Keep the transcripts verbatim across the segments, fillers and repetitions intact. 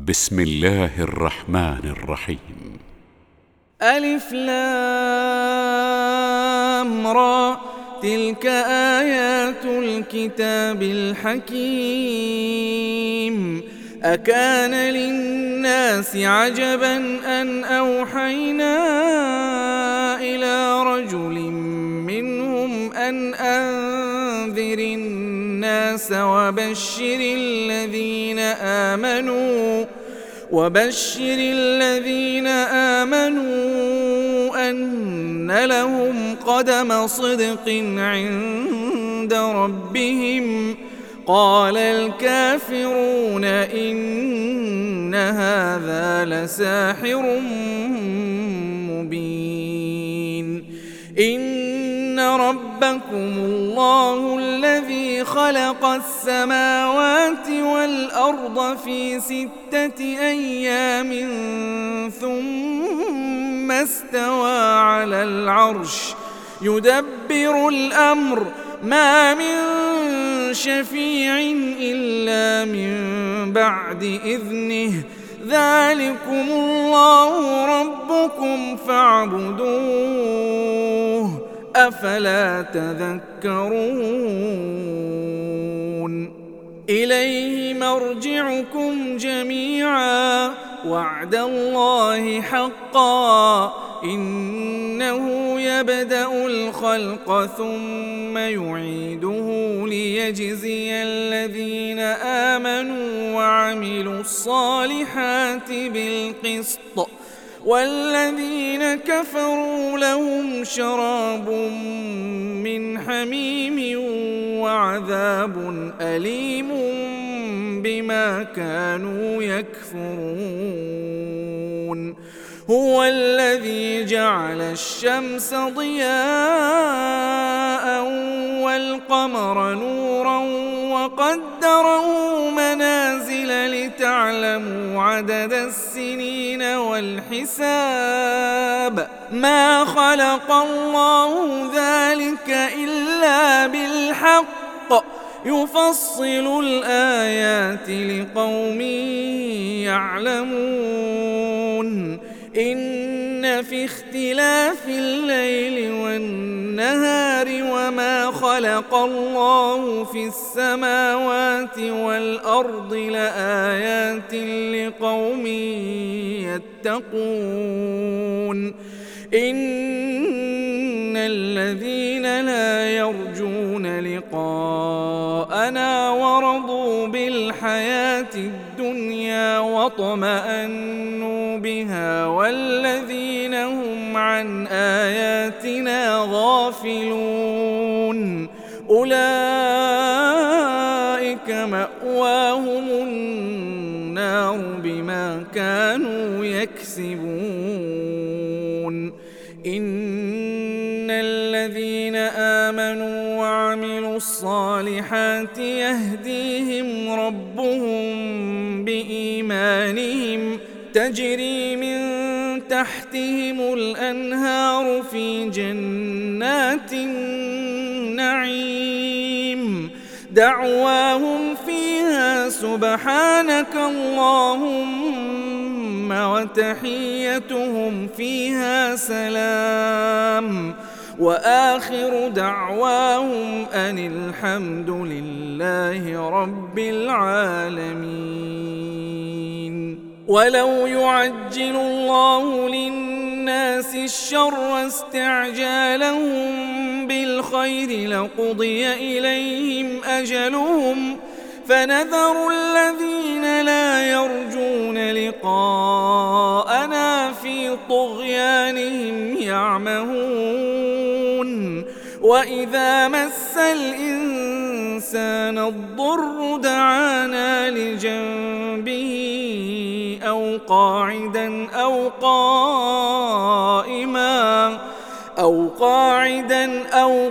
بسم الله الرحمن الرحيم. ألف لام را، تلك آيات الكتاب الحكيم. أكان للناس عجبا أن أوحينا إلى رجل منهم أن أنذر الناس وبشر الذين آمنوا وبشر الذين آمنوا أن لهم قدم صدق عند ربهم. قال الكافرون إن هذا لساحر مبين. إن ربكم الله الذي خلق السماوات والأرض في ستة أيام ثم استوى على العرش يدبر الأمر ما من شفيع إلا من بعد إذنه. ذلكم الله ربكم فاعبدوه أفلا تذكرون. إليه مرجعكم جميعا وعد الله حقا إنه يبدأ الخلق ثم يعيده ليجزي الذين آمنوا وعملوا الصالحات بالقسط والذين كفروا لهم شراب من حميم وعذاب أليم بما كانوا يكفرون. هو الذي جعل الشمس ضياء والقمر نورا وقدره منازل لتعلموا عدد السنين والحساب. ما خلق الله ذلك إلا بالحق يفصل الآيات لقوم يعلمون. إن في اختلاف الليل والنهار وما خلق الله في السماوات والأرض لآيات لقوم يتقون. إن الذين لا يرجون لقاءنا ورضوا بالحياة الدنيا واطمأنوا بها والذين هم عن آياتنا غافلون أولئك مأواهم النار بما كانوا يكسبون. إن الذين آمنوا وعملوا الصالحات يهديهم ربهم بإيمانهم تجري من تحتهم الأنهار في جنات النعيم. دعواهم فيها سبحانك اللهم وتحيتهم فيها سلام وآخر دعواهم أن الحمد لله رب العالمين. ولو يعجل الله للناس الشر استعجالهم بالخير لقضي إليهم أجلهم فنذر الذين لا يرجون لقاءنا في طغيانهم يعمهون. وإذا مس الإنسان الضر دعانا لجنبه أو قاعدا أو قائما أو قاعدا أو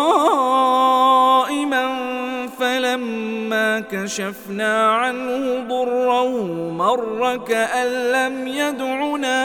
قائما فلما كشفنا عنه ضره مر كأن لم يدعنا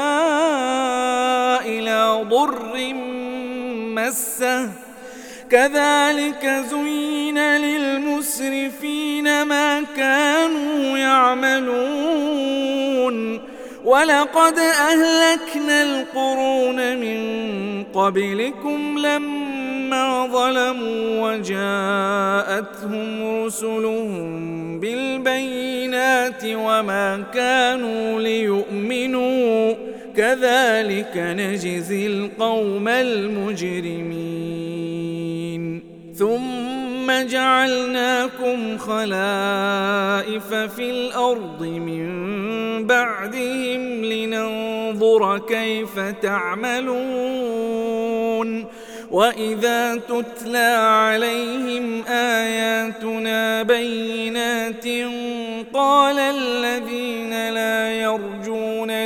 إلى ضر مسه. كذلك زين للمسرفين ما كانوا يعملون. ولقد أهلكنا القرون من قبلكم لما ظلموا وجاءتهم رسلهم بالبينات وما كانوا ليؤمنوا كذلك نجزي القوم المجرمين ثم جعلناكم خلائف في الأرض من بعدهم لننظر كيف تعملون وإذا تتلى عليهم آياتنا بينات قال الذين لا يرجون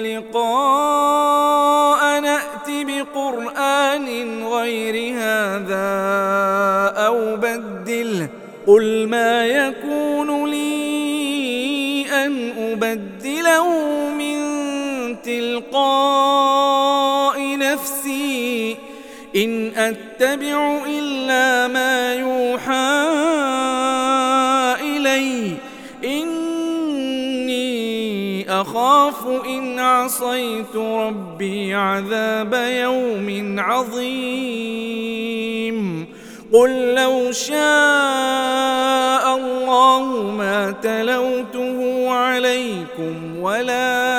لقاء نأت بقرآن غير هذا أو بدله قل ما يكون لي أن أبدله من تلقاء نفسي إن أتبع إلا ما يوحى إلي إني أخاف إن عصيت ربي عذاب يوم عظيم قل لو شاء الله ما تلوته عليكم ولا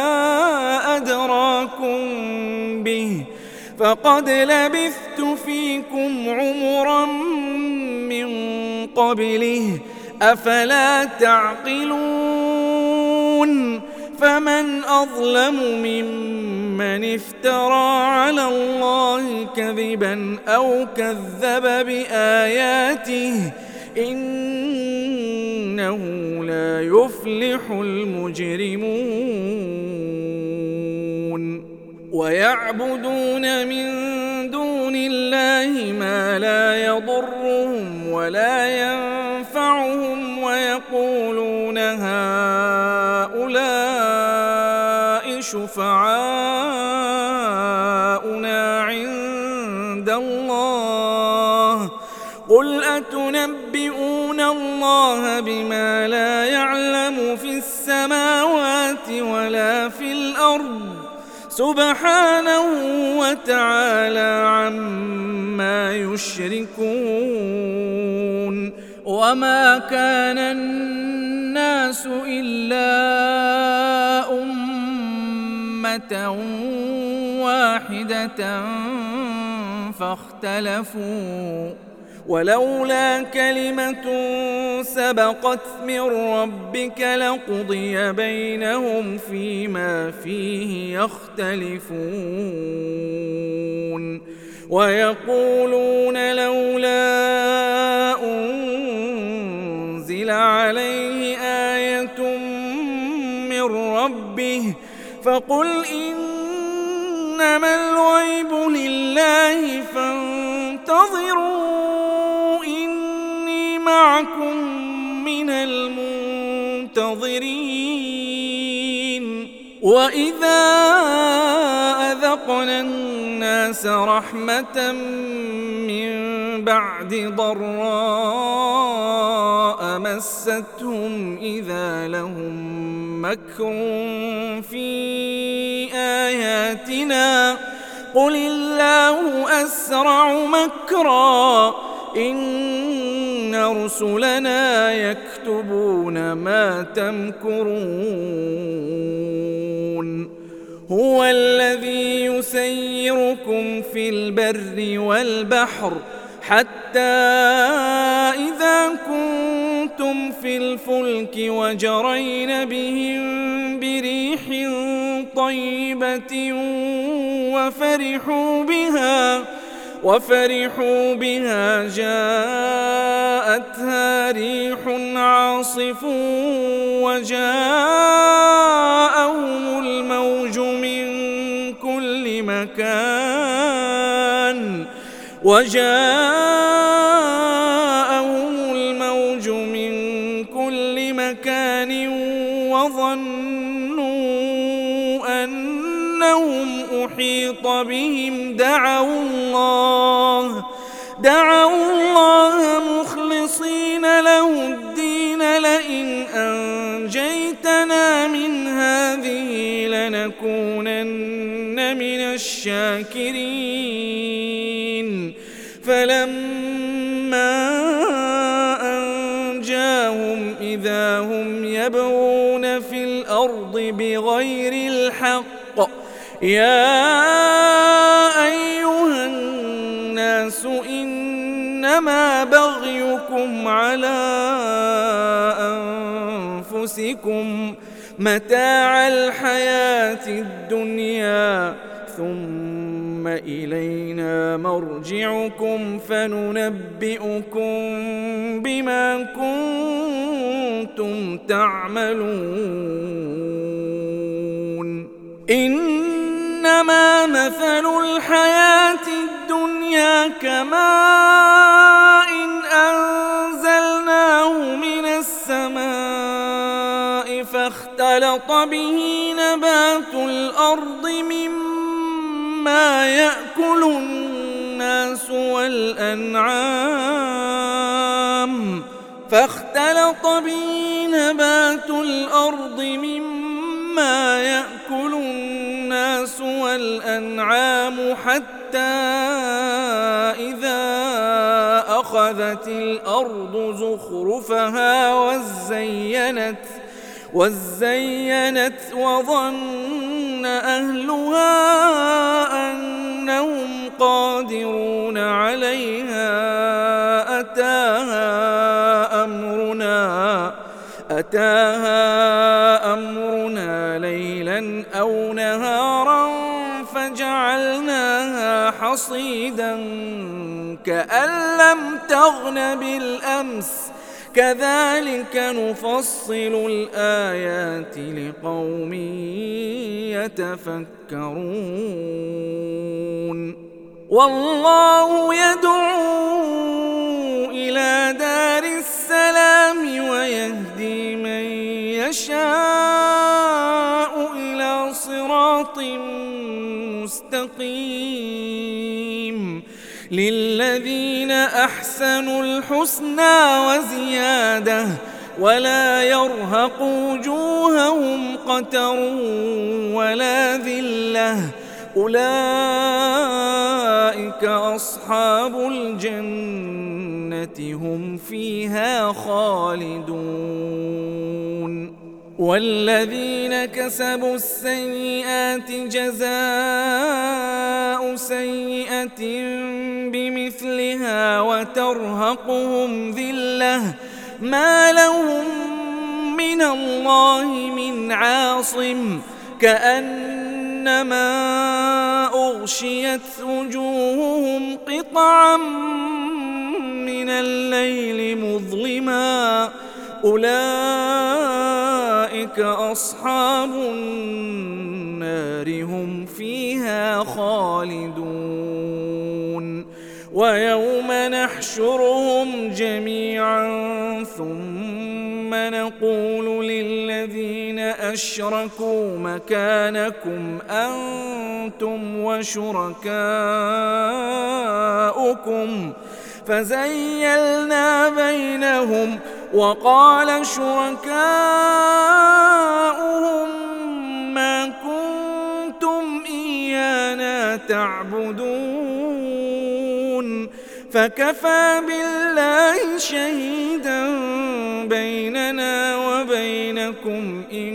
أدراكم به فقد لبثت فيكم عمرا من قبله أفلا تعقلون فمن أظلم ممن افترى على الله كذبا أو كذب بآياته إنه لا يفلح المجرمون ويعبدون من دون الله ما لا يضرهم ولا ينفعهم ويقولون هؤلاء شفعاؤنا عند الله قل أتنبئون الله بما لا يعلم في السماوات ولا في الأرض سبحانه وتعالى عما يشركون وما كان الناس إلا أمة واحدة فاختلفوا ولولا كلمة سبقت من ربك لقضي بينهم فيما فيه يختلفون ويقولون لولا أنزل عليه آية من ربه فقل إنما الغيب لله فانتظروا إني معكم من المنتظرين وإذا أذقنا الناس رحمة من بعد ضراء مستهم إذا لهم مكر في آياتنا قل الله أسرع مكرا إن رسلنا يكتبون ما تمكرون هو الذي يسيركم في البر والبحر حتى إذا كنتم في الفلك وجرين بهم بريح طيبة وفرحوا بها وفرحوا بها جاءتها ريح عاصف وجاءهم الموج من كل مكان وجاءهم الموج من كل مكان وظنوا أنهم أحيط بهم دعوا الله دعوا الله مخلصين له الدين لئن أنجيتنا من هذه الشاكرين فلما أنجاهم إذا هم يبغون في الأرض بغير الحق يا أيها الناس إنما بغيكم على أنفسكم متاع الحياة الدنيا ثم إلينا مرجعكم فننبئكم بما كنتم تعملون إنما مثل الحياة الدنيا كماء أنزلناه من السماء فاختلط به نبات الأرض مما يأكل الناس والأنعام فاختلط به نبات الأرض مما يأكل الناس والأنعام حتى إذا أخذت الأرض زخرفها وزينت وزينت وظن أهلها أنهم قادرون عليها أتاها أمرنا أتاها أمرنا ليلا أو نهارا فجعلناها حصيدا كأن لم تغن بالأمس كذلك نفصل الآيات لقوم يتفكرون والله يدعو إلى دار السلام ويهدي من يشاء إلى صراط مستقيم للذين أحسنوا الحسنى وزيادة ولا يرهق وجوههم قتر ولا ذلة أولئك أصحاب الجنة هم فيها خالدون والذين كسبوا السيئات جزاء سيئة بمثلها وترهقهم ذلة ما لهم من الله من عاصم كأنما أغشيت وجوههم قطعا من الليل مظلما أولئك أصحاب النار هم فيها خالدون ويوم نحشرهم جميعا ثم نقول للذين أشركوا مكانكم أنتم وشركاؤكم فزيلنا بينهم وقال شركاؤهم ما كنتم إيانا تعبدون فكفى بالله شهيدا بيننا وبينكم إن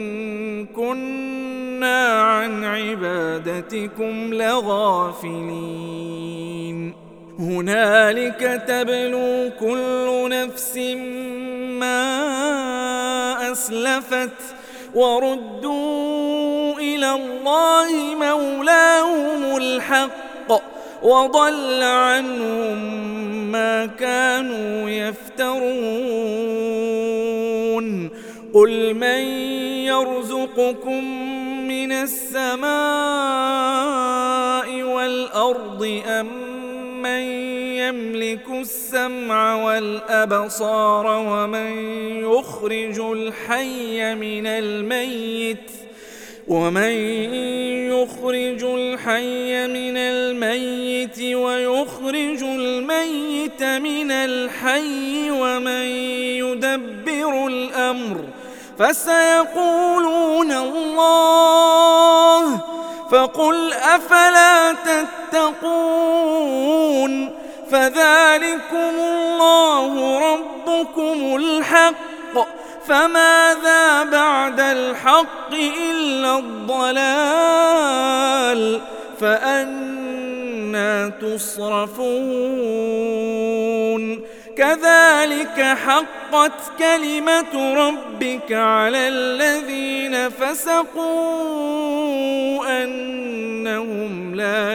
كنا عن عبادتكم لغافلين هنالك تبلو كل نفس ما أسلفت وردوا إلى الله مولاهم الحق وضل عنهم ما كانوا يفترون قل من يرزقكم من السماء والأرض أم من يملك السمع والأبصار ومن يخرج الحي من الميت ومن يخرج الحي من الميت ويخرج الميت من الحي ومن يدبر الأمر فسيقولون الله فقل أفلا تتقون فذلكم الله ربكم الحق فماذا بعد الحق إلا الضلال فأنى تصرفون كذلك حقت كلمة ربك على الذين فسقوا أنهم لا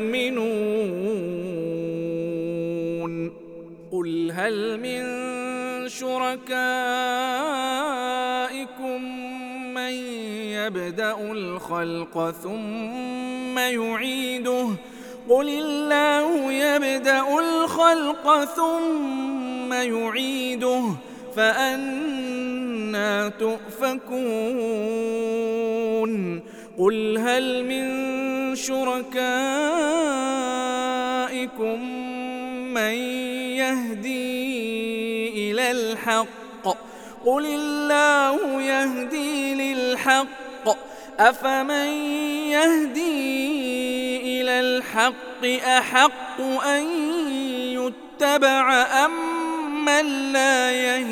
يؤمنون قل هل من شركائكم من يبدأ الخلق ثم يعيده قل الله يبدأ الخلق ثم يعيده فأنى تؤفكون قل هل من شركائكم من يهدي إلى الحق قل الله يهدي للحق أفمن يهدي إلى الحق أحق أن يتبع أم من لا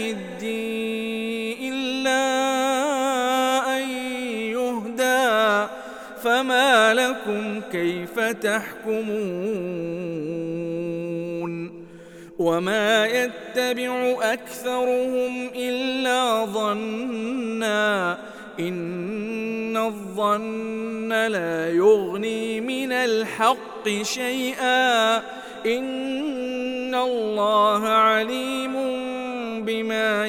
يهدي إلا أن يهدى فما لكم كيف تحكمون وما يتبع أكثرهم إلا ظنّا إن الظن لا يغني من الحق شيئا إن الله عليم بما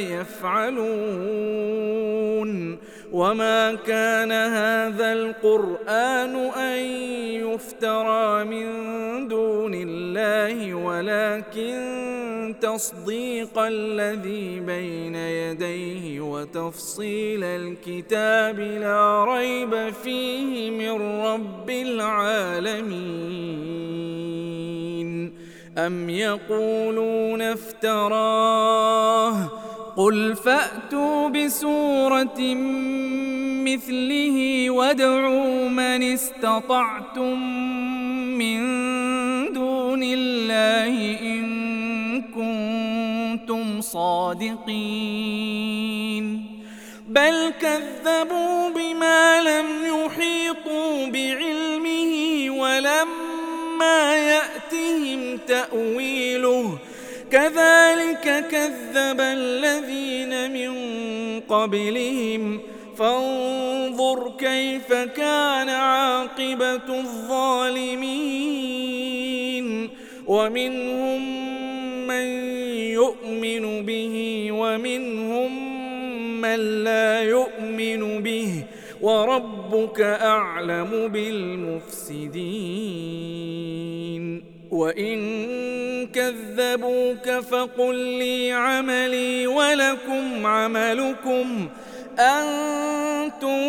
يفعلون وما كان هذا القرآن أن يفترى من دون الله ولكن تصديق الذي بين يديه وتفصيل الكتاب لا ريب فيه من رب العالمين أم يقولون افتراه قل فأتوا بسورة مثله وادعوا من استطعتم من دون الله إن كنتم صادقين بل كذبوا بما لم يحيطوا بعلمه ولما يأتهم تأويله كذلك كذب الذين من قبلهم فانظر كيف كان عاقبة الظالمين ومنهم من يؤمن به ومنهم من لا يؤمن به وربك أعلم بالمفسدين وإن كذبوك فقل لي عملي ولكم عملكم أنتم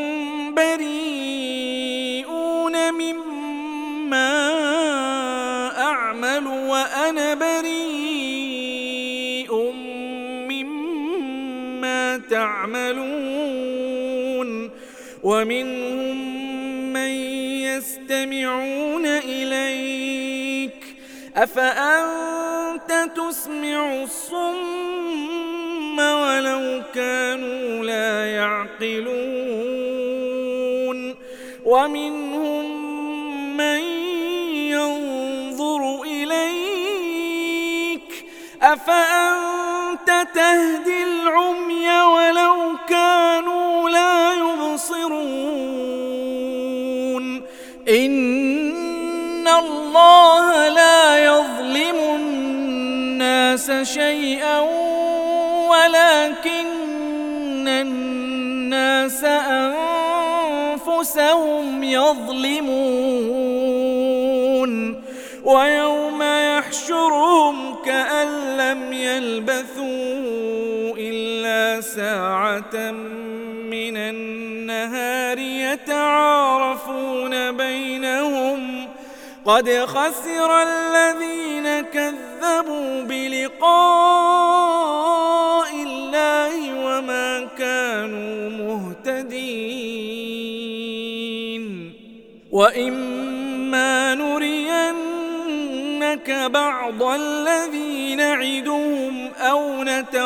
بريئون مما أعمل وأنا بريء مما تعملون ومنهم من يستمعون إليك أفأنت تسمع الصم ولو كانوا لا يعقلون ومنهم من ينظر إليك أفأنت تهدي العمي ولو كانوا لا يبصرون إن الله لا يظلم الناس شيئا ولكن الناس أنفسهم يظلمون ويوم يحشرهم كأن لم يلبثوا إلا ساعة من النهار يتعارفون بينهم قد خسر الذين كذبوا بلقاء الله وما كانوا مهتدين وإما نرينك بعض الذي نعدهم أو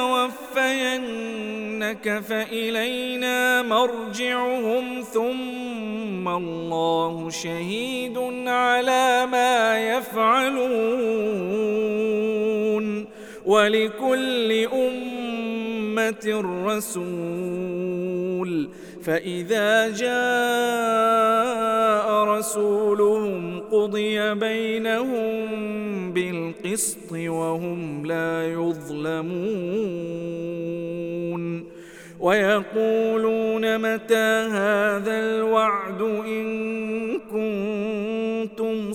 نتوفينك فإلينا مرجعهم ثم الله شهيد على ما يفعلون ولكل أمة رسول فإذا جاء رسولهم قضي بينهم بالقسط وهم لا يظلمون ويقولون متى هذا الوعد إن كنتم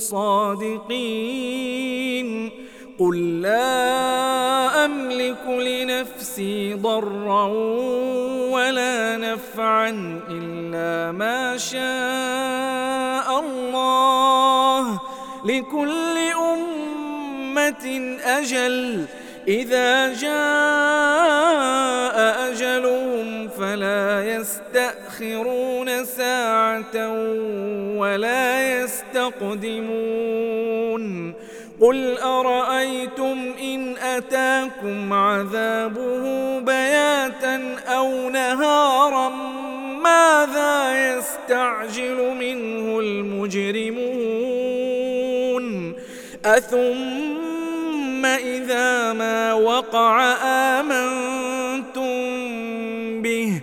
صادقين قل لا أملك لنفسي ضرا ولا نفعا إلا ما شاء الله لكل أمة أجل إذا جاء أجلهم فلا يستأخرون ساعة ولا يستقدمون قل أرأيتم إن أتاكم عذابه بياتا أو نهارا ماذا يستعجل منه المجرمون أثم إذا ما وقع آمنتم به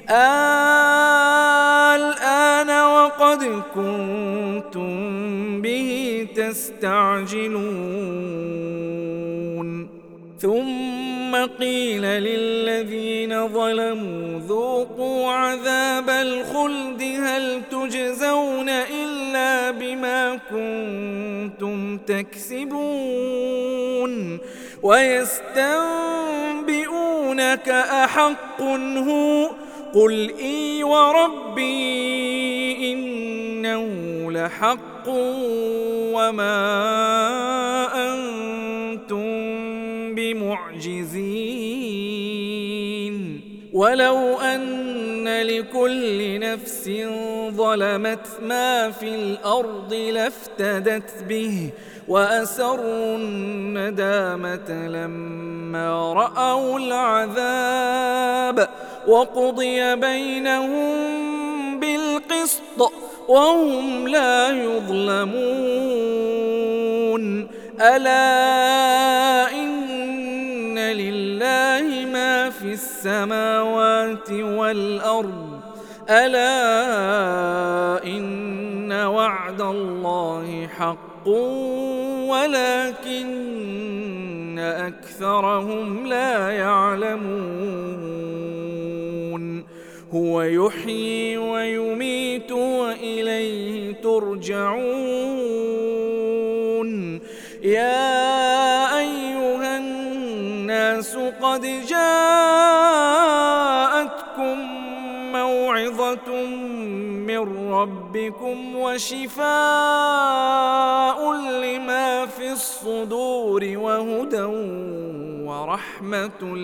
الآن وقد كنتم به تستعجلون ثم قيل للذين ظلموا ذوقوا عذاب الخلد هل تجزون إلا بما كنتم تكسبون ويستنبئونك أحق هو قل إي وربي إنه لحق وما أنتم بمعجزين ولو أن لكل نفس ظلمت ما في الأرض لافتدت به وأسروا الندامة لما رأوا العذاب وقضي بينهم بالقسط وهم لا يظلمون ألا إن لله ما في السماوات والأرض ألا إن وعد الله حق ولكن أكثرهم لا يعلمون هو يحيي ويميت وإليه ترجعون يا أيها الناس قد جاءتكم موعظة من ربكم وشفاء لما في الصدور وهدى ورحمة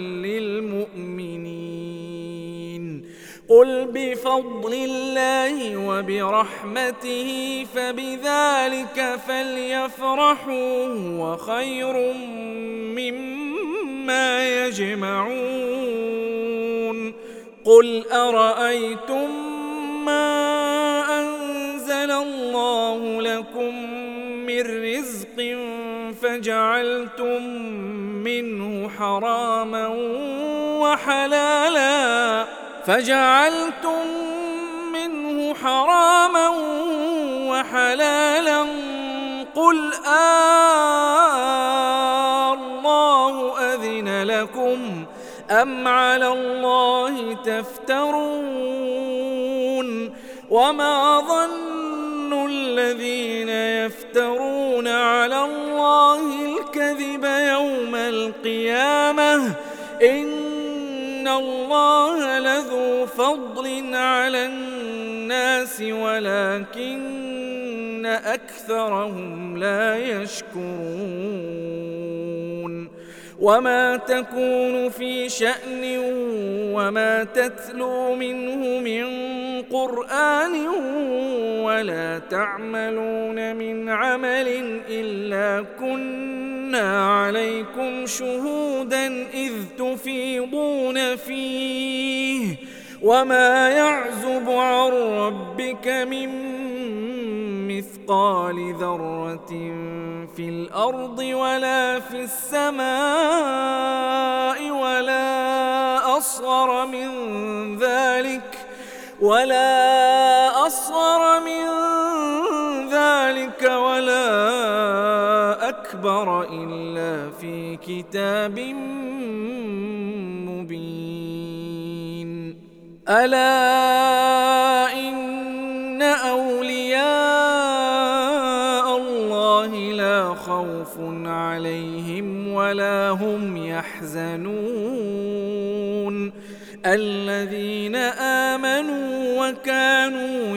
للمؤمنين قل بفضل الله وبرحمته فبذلك فليفرحوا هو خير مما يجمعون قل أرأيتم ما أنزل الله لكم من رزق فجعلتم منه حراما وحلالا فجعلتم منه حراما وحلالا قل آه الله أذن لكم أم على الله تفترون وما ظن الذين يفترون على الله الكذب يوم القيامة إن الله لذو فضل على الناس ولكن أكثرهم لا يشكرون وما تكون في شأن وما تتلو منه من قرآن ولا تعملون من عمل إلا كنا عليكم شهودا إذ تفيضون فيه وما يعزب عن ربك من مثقال ذرة في الأرض ولا في السماء ولا أصغر من ذلك ولا أصغر من ذلك ولا أكبر إلا في كتاب مبين. ألا إن أولياء الله لا خوف عليهم ولا هم يحزنون الذين آمنوا وكانوا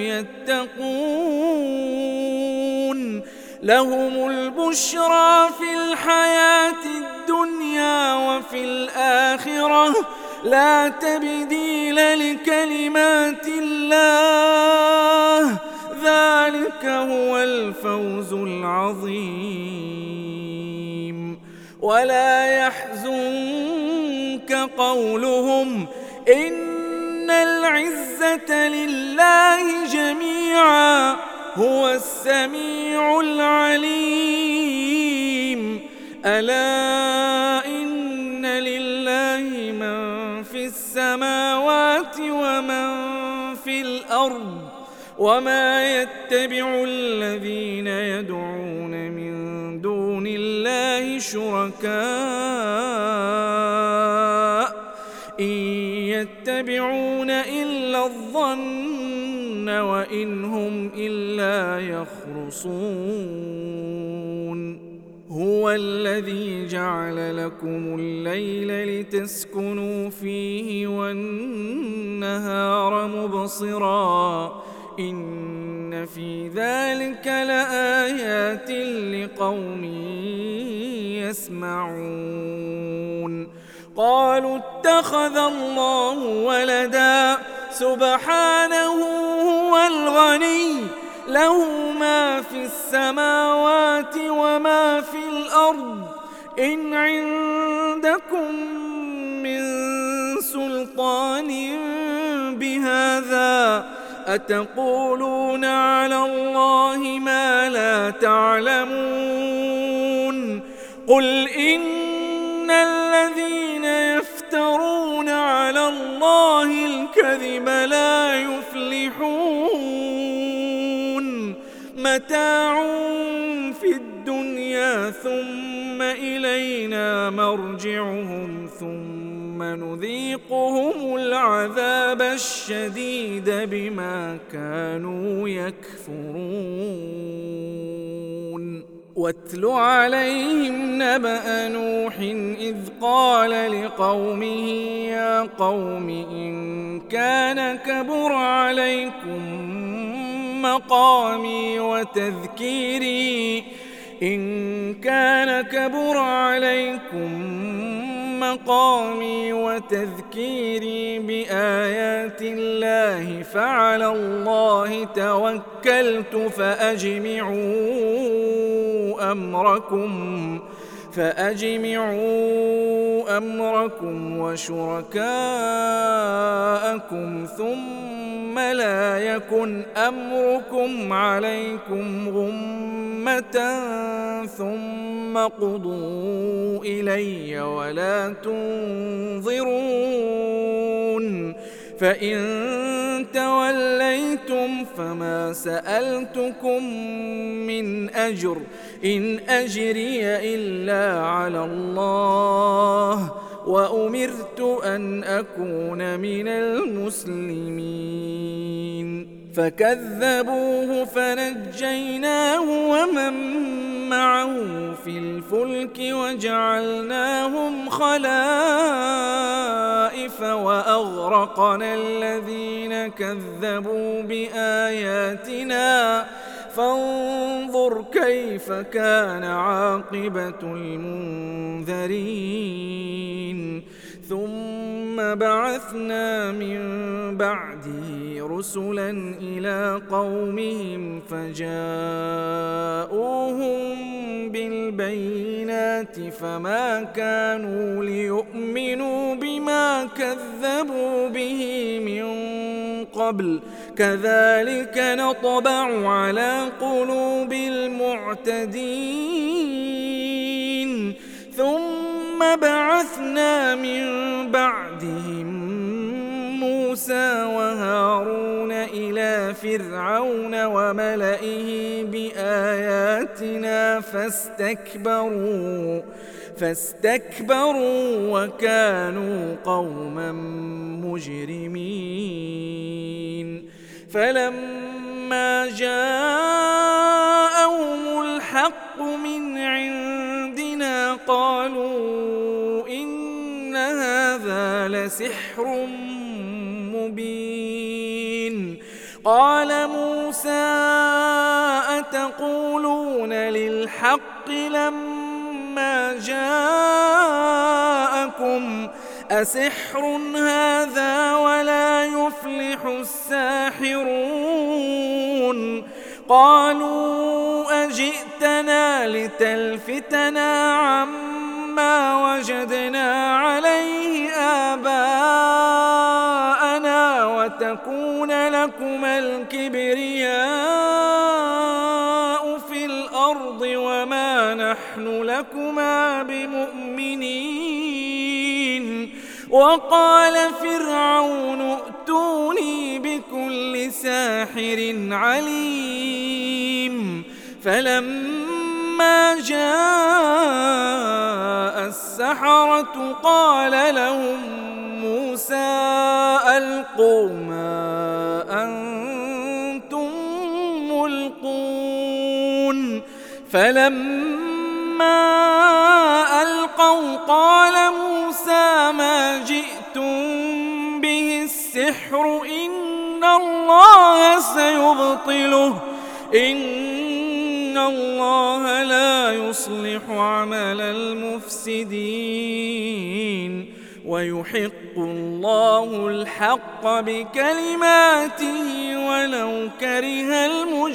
يتقون لهم البشرى في الحياة الدنيا وفي الآخرة لا تبديل لكلمات الله ذلك هو الفوز العظيم. ولا يحزنك قولهم إن العزة لله جميعا هو السميع العليم. ألا إن لله من في السماوات ومن في الأرض وما يتبع الذين يدعون من دون الله شركاء إن يتبعون إلا الظن وإن هم إلا يخرصون. هو الذي جعل لكم الليل لتسكنوا فيه والنهار مبصرا إن في ذلك لآيات لقوم يسمعون. قالوا اتخذ الله ولدا سبحانه هو الغني له ما في السماوات وما في الأرض إن عندكم من سلطان بهذا أتقولون على الله ما لا تعلمون. قل إن الذين يفترون على الله الكذب لا يفلحون متاع في الدنيا ثم إلينا مرجعهم ثم نذيقهم العذاب الشديد بما كانوا يكفرون. واتل عليهم نبأ نوح إذ قال لقومه يا قوم إن كان كبر عليكم مقامي وتذكيري إن كان كبر عليكم مقامي وتذكيري بآيات الله فعلى الله توكلت فأجمعوا أمركم فأجمعوا أمركم وشركاءكم ثم لا يكن أمركم عليكم غمة ثم قضوا إلي ولا تنظرون. فإن توليتم فما سألتكم من أجر إن أجري إلا على الله وأمرت أن أكون من المسلمين. فكذبوه فنجيناه ومن معه في الفلك وجعلناهم خلائف وأغرقنا الذين كذبوا بآياتنا فانظر كيف كان عاقبة المنذرين ثم بعثنا من بعده رسلا إلى قومهم فجاءوهم بالبينات فما كانوا ليؤمنوا بما كذبوا به من قبل كذلك نطبع على قلوب المعتدين ثم بعثنا من بعدهم موسى وهارون إلى فرعون وملئه بآياتنا فاستكبروا فاستكبروا وكانوا قوما مجرمين فلما جاءهم الحق من عندنا قالوا إن هذا لسحر مبين قال موسى أتقولون للحق لما جاءكم أسحر هذا ولا يفلح الساحرون قالوا أجئتنا لتلفتنا عما وجدنا عليه آباءنا وتكون لكما الكبرياء في الأرض وما نحن لكما بمؤمنين وقال فرعون ائتوني بكل ساحر عليم فلما جاء السحرة قال لهم موسى ألقوا ما أنتم ملقون فلما ألقوا قال موسى ما جئتم به السحر إن الله سيبطله إن الله لا يصلح عمل المفسدين ويحق الله الحق بكلماته ولو كره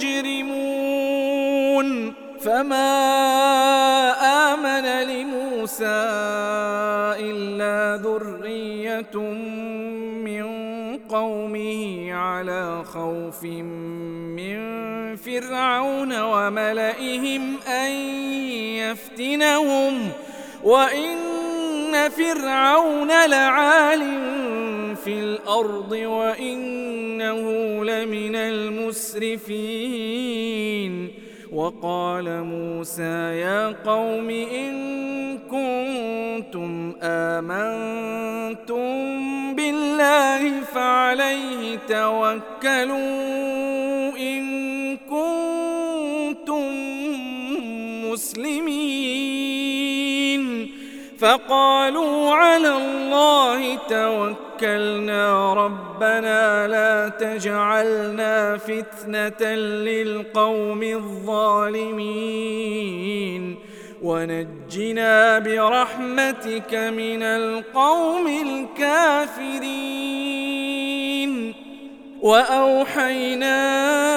المجرمون فما آمن لموسى إلا ذرية من قومه على خوف من فرعون وملئهم أن يفتنهم وإن فرعون لعال في الأرض وإنه لمن المسرفين وقال موسى يا قوم إن كنتم آمنتم بالله فعليه توكلوا إن كنتم مسلمين فقالوا على الله توكلنا ربنا لا تجعلنا فتنة للقوم الظالمين ونجنا برحمتك من القوم الكافرين وأوحينا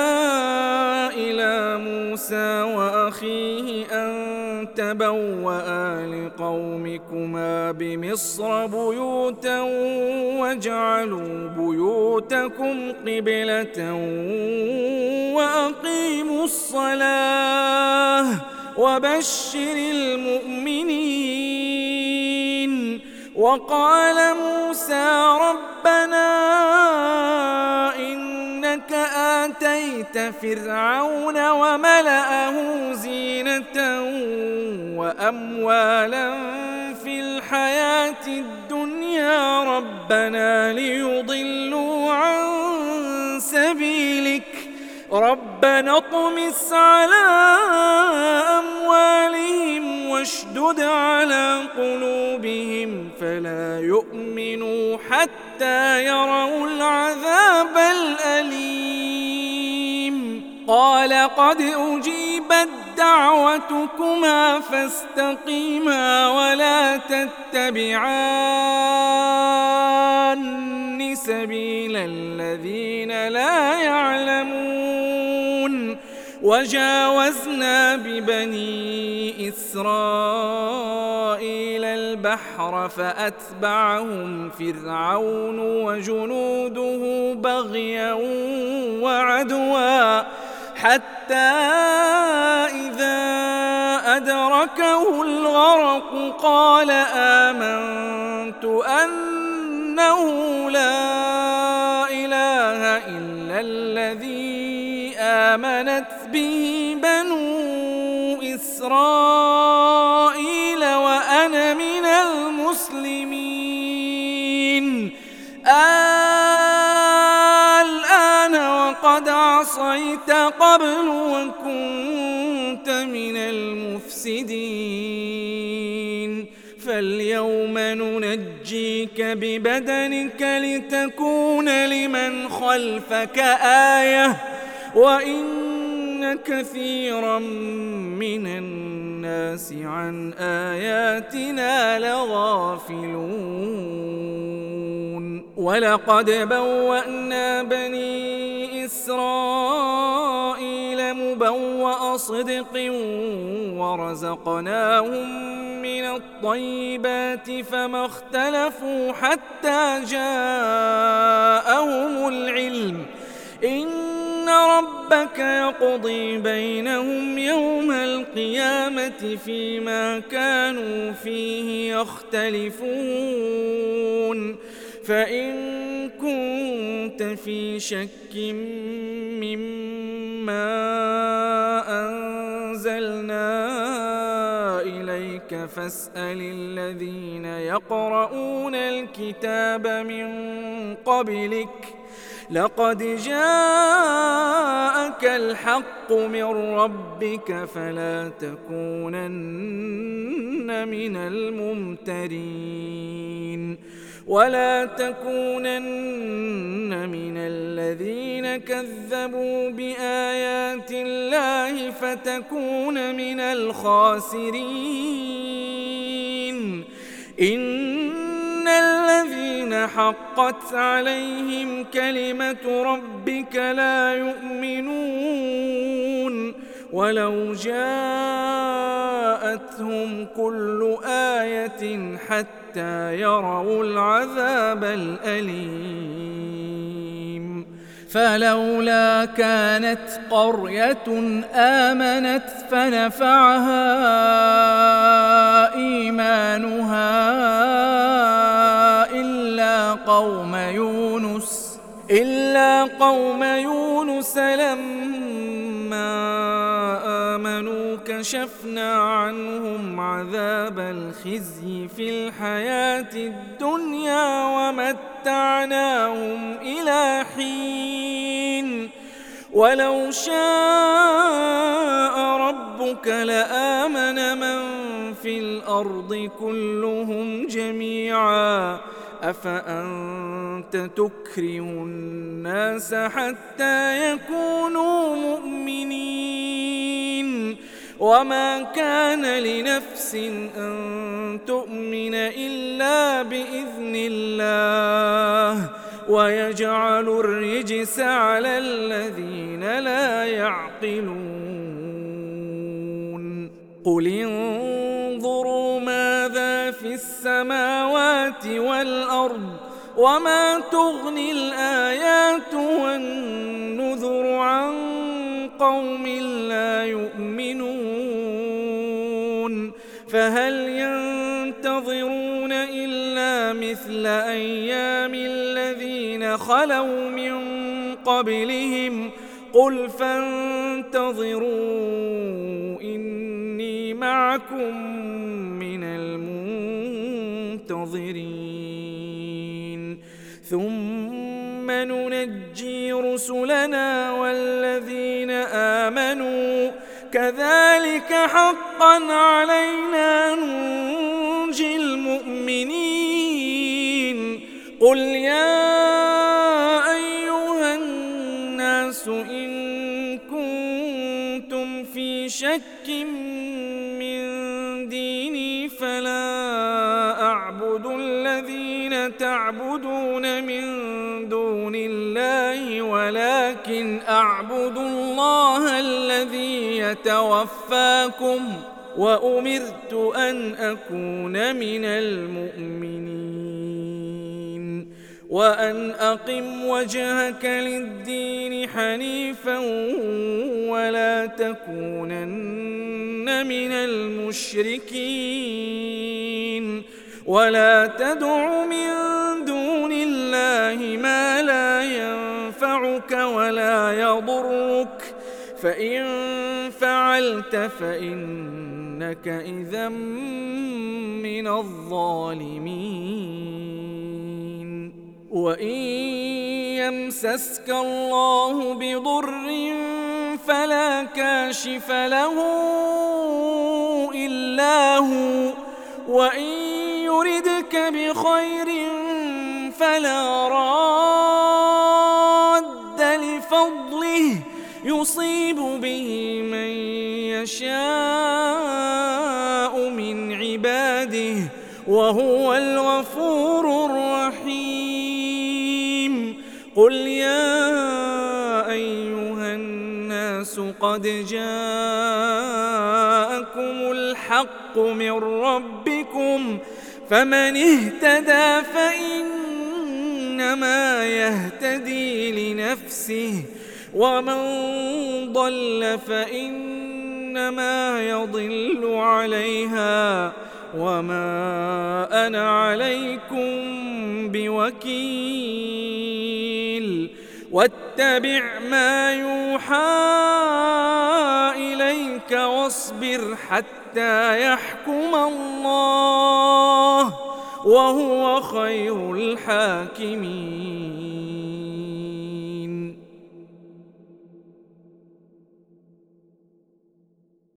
إلى موسى وأخيه أن تبوأ لقومكما بمصر بيوتا واجعلوا بيوتكم قبلة وأقيموا الصلاة وبشر المؤمنين وقال موسى ربنا إنك آتيت فرعون وملأه زينة وأموالا في الحياة الدنيا ربنا ليضلوا عن سبيلك ربنا اطمس على أموالهم واشدد على قلوبهم فلا يؤمنوا حتى يروا العذاب الأليم قال قد أجيبت دعوتكما فاستقيما ولا تتبعان سبيل الذين لا يعلمون وجاوزنا ببني إسرائيل البحر فأتبعهم فرعون وجنوده بغيا وعدوا حتى إذا أدركه الغرق قال آمنت أنه لا إله إلا الذي آمنت به بنو إسرائيل وأنا من المسلمين الآن وقد عصيت قبل وكنت من المفسدين فاليوم ننجيك ببدنك لتكون لمن خلفك آية وإن كثيرا من الناس عن آياتنا لغافلون ولقد بوأنا بني إسرائيل مبوأ صدق ورزقناهم من الطيبات فما اختلفوا حتى جاءهم العلم إن ربك يقضي بينهم يوم القيامة فيما كانوا فيه يختلفون فإن كنت في شك مما أنزلنا إليك فاسأل الذين يقرؤون الكتاب من قبلك لقد جاءك الحق من ربك فلا تكونن من الممترين ولا تكونن من الذين كذبوا بآيات الله فتكون من الخاسرين إن الذين حقت عليهم كلمة ربك لا يؤمنون ولو جاءتهم كل آية حتى يروا العذاب الأليم فلولا كانت قرية آمنت فنفعها إيمانها إلا قوم يونس إلا قوم يونس لما آمنوا كشفنا عنهم عذاب الخزي في الحياة الدنيا ومتعناهم إلى حين ولو شاء ربك لآمن من في الأرض كلهم جميعا أفأنت تكره الناس حتى يكونوا مؤمنين وما كان لنفس أن تؤمن إلا بإذن الله ويجعل الرجس على الذين لا يعقلون قل انظروا ماذا في السماوات والأرض وما تغني الآيات والنذر عن قوم لا يؤمنون فهل ينتظرون إلا مثل أيام الذين خلوا من قبلهم قل فانتظروا إني معكم من المنتظرين ثم ننجي رسلنا والذين آمنوا كذلك حقا علينا ننجي المؤمنين قل يا أيها الناس إن كنتم في شك من ديني فلا أعبد الذين تعبدون من دون الله ولكن أعبد الله الذي يتوفاكم وأمرت أن أكون من المؤمنين وأن أقم وجهك للدين حنيفا ولا تكونن من المشركين ولا تدع من دون الله ما لا ينفعك ولا يضرك فإن فعلت فإنك إذا من الظالمين وإن يمسسك الله بضر فلا كاشف له إلا هو وإن يردك بخير فلا راد لفضله يصيب به من يشاء من عباده وهو الغفور الرحيم قل يا أيها الناس قد جاءكم الحق من ربكم فمن اهتدى فإنما يهتدي لنفسه ومن ضل فإنما يضل عليها وما أنا عليكم بوكيل واتبع ما يوحى إليك واصبر حتى يحكم الله وهو خير الحاكمين.